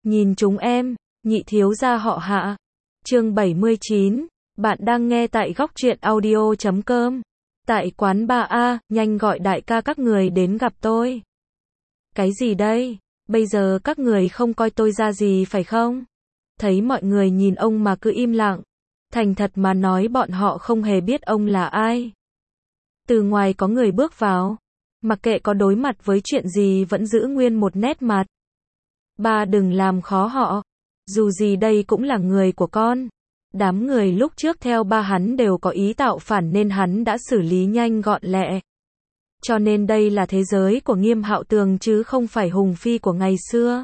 Nhìn chúng em, nhị thiếu gia họ Hạ. Chương 79, bạn đang nghe tại góc truyện audio.com. Tại quán bar A, nhanh gọi đại ca các người đến gặp tôi. Cái gì đây? Bây giờ các người không coi tôi ra gì phải không? Thấy mọi người nhìn ông mà cứ im lặng. Thành thật mà nói bọn họ không hề biết ông là ai. Từ ngoài có người bước vào. Mặc kệ có đối mặt với chuyện gì vẫn giữ nguyên một nét mặt. Ba đừng làm khó họ. Dù gì đây cũng là người của con. Đám người lúc trước theo ba hắn đều có ý tạo phản nên hắn đã xử lý nhanh gọn lẹ. Cho nên đây là thế giới của Nghiêm Hạo Tường chứ không phải Hùng Phi của ngày xưa.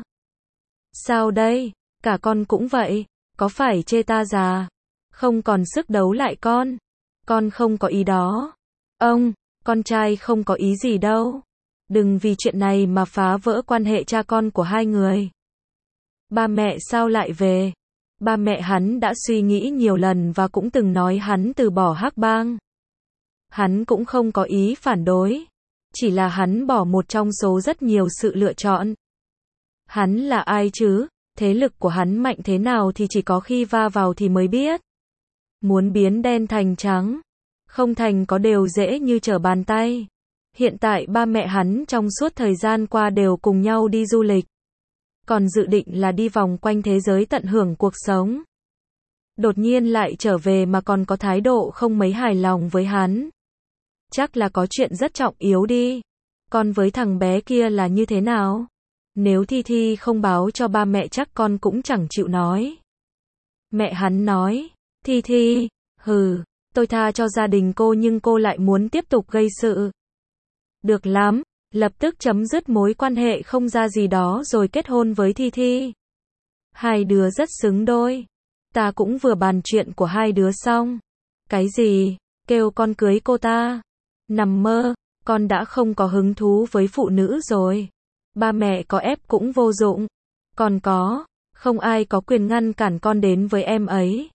Sao đây? Cả con cũng vậy. Có phải chê ta già? Không còn sức đấu lại con. Con không có ý đó. Ông, con trai không có ý gì đâu. Đừng vì chuyện này mà phá vỡ quan hệ cha con của hai người. Ba mẹ sao lại về? Ba mẹ hắn đã suy nghĩ nhiều lần và cũng từng nói hắn từ bỏ Hắc Bang. Hắn cũng không có ý phản đối. Chỉ là hắn bỏ một trong số rất nhiều sự lựa chọn. Hắn là ai chứ? Thế lực của hắn mạnh thế nào thì chỉ có khi va vào thì mới biết. Muốn biến đen thành trắng, không thành có đều dễ như trở bàn tay. Hiện tại ba mẹ hắn trong suốt thời gian qua đều cùng nhau đi du lịch. Còn dự định là đi vòng quanh thế giới tận hưởng cuộc sống. Đột nhiên lại trở về mà còn có thái độ không mấy hài lòng với hắn. Chắc là có chuyện rất trọng yếu đi. Con với thằng bé kia là như thế nào? Nếu Thi Thi không báo cho ba mẹ chắc con cũng chẳng chịu nói. Mẹ hắn nói, Thi Thi, tôi tha cho gia đình cô nhưng cô lại muốn tiếp tục gây sự. Được lắm, lập tức chấm dứt mối quan hệ không ra gì đó rồi kết hôn với Thi Thi. Hai đứa rất xứng đôi. Ta cũng vừa bàn chuyện của hai đứa xong. Cái gì? Kêu con cưới cô ta? Nằm mơ, con đã không có hứng thú với phụ nữ rồi. Ba mẹ có ép cũng vô dụng. Còn không ai có quyền ngăn cản con đến với em ấy.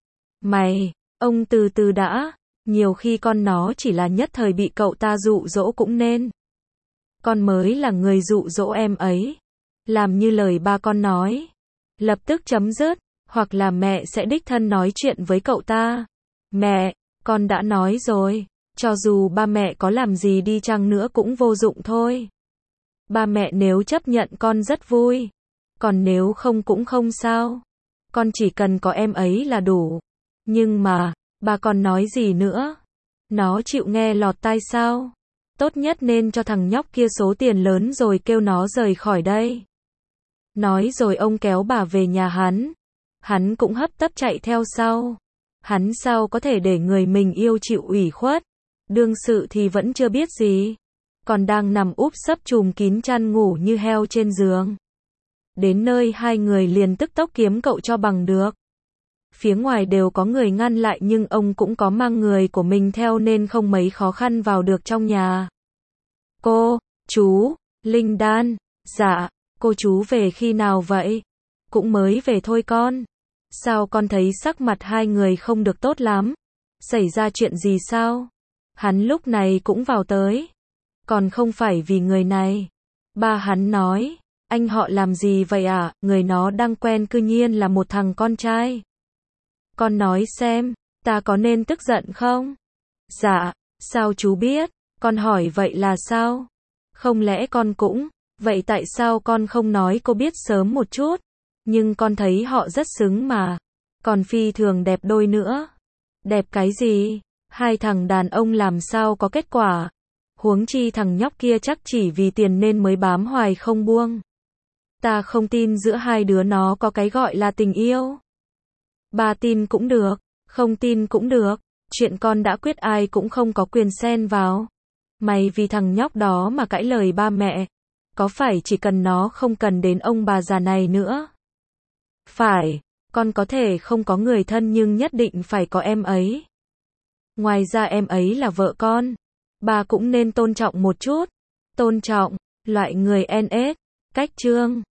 Ông từ từ đã. Nhiều khi con nó chỉ là nhất thời bị cậu ta dụ dỗ cũng nên. Con mới là người dụ dỗ em ấy. Làm như lời ba con nói. Lập tức chấm dứt, hoặc là mẹ sẽ đích thân nói chuyện với cậu ta. Mẹ, con đã nói rồi, cho dù ba mẹ có làm gì đi chăng nữa cũng vô dụng thôi. Ba mẹ nếu chấp nhận con rất vui, còn nếu không cũng không sao. Con chỉ cần có em ấy là đủ. Nhưng mà, ba con nói gì nữa? Nó chịu nghe lọt tai sao? Tốt nhất nên cho thằng nhóc kia số tiền lớn rồi kêu nó rời khỏi đây. Nói rồi ông kéo bà về nhà hắn. Hắn cũng hấp tấp chạy theo sau. Hắn sao có thể để người mình yêu chịu ủy khuất. Đương sự thì vẫn chưa biết gì. Còn đang nằm úp sấp chùm kín chăn ngủ như heo trên giường. Đến nơi hai người liền tức tốc kiếm cậu cho bằng được. Phía ngoài đều có người ngăn lại nhưng ông cũng có mang người của mình theo nên không mấy khó khăn vào được trong nhà. Chú, Linh Đan, dạ, cô chú về khi nào vậy? Cũng mới về thôi con. Sao con thấy sắc mặt hai người không được tốt lắm? Xảy ra chuyện gì sao? Hắn lúc này cũng vào tới. Còn không phải vì người này. Ba hắn nói, anh họ làm gì vậy à? Người nó đang quen cư nhiên là một thằng con trai. Con nói xem, ta có nên tức giận không? Dạ, sao chú biết? Con hỏi vậy là sao? Không lẽ con cũng, vậy tại sao con không nói cô biết sớm một chút? Nhưng con thấy họ rất xứng mà. Còn phi thường đẹp đôi nữa. Đẹp cái gì? Hai thằng đàn ông làm sao có kết quả? Huống chi thằng nhóc kia chắc chỉ vì tiền nên mới bám hoài không buông. Ta không tin giữa hai đứa nó có cái gọi là tình yêu. Ba tin cũng được, không tin cũng được. Chuyện con đã quyết ai cũng không có quyền xen vào. Mày vì thằng nhóc đó mà cãi lời ba mẹ. Có phải chỉ cần nó không cần đến ông bà già này nữa? Phải, con có thể không có người thân nhưng nhất định phải có em ấy. Ngoài ra em ấy là vợ con. Ba cũng nên tôn trọng một chút. Tôn trọng, loại người NS, cách trương.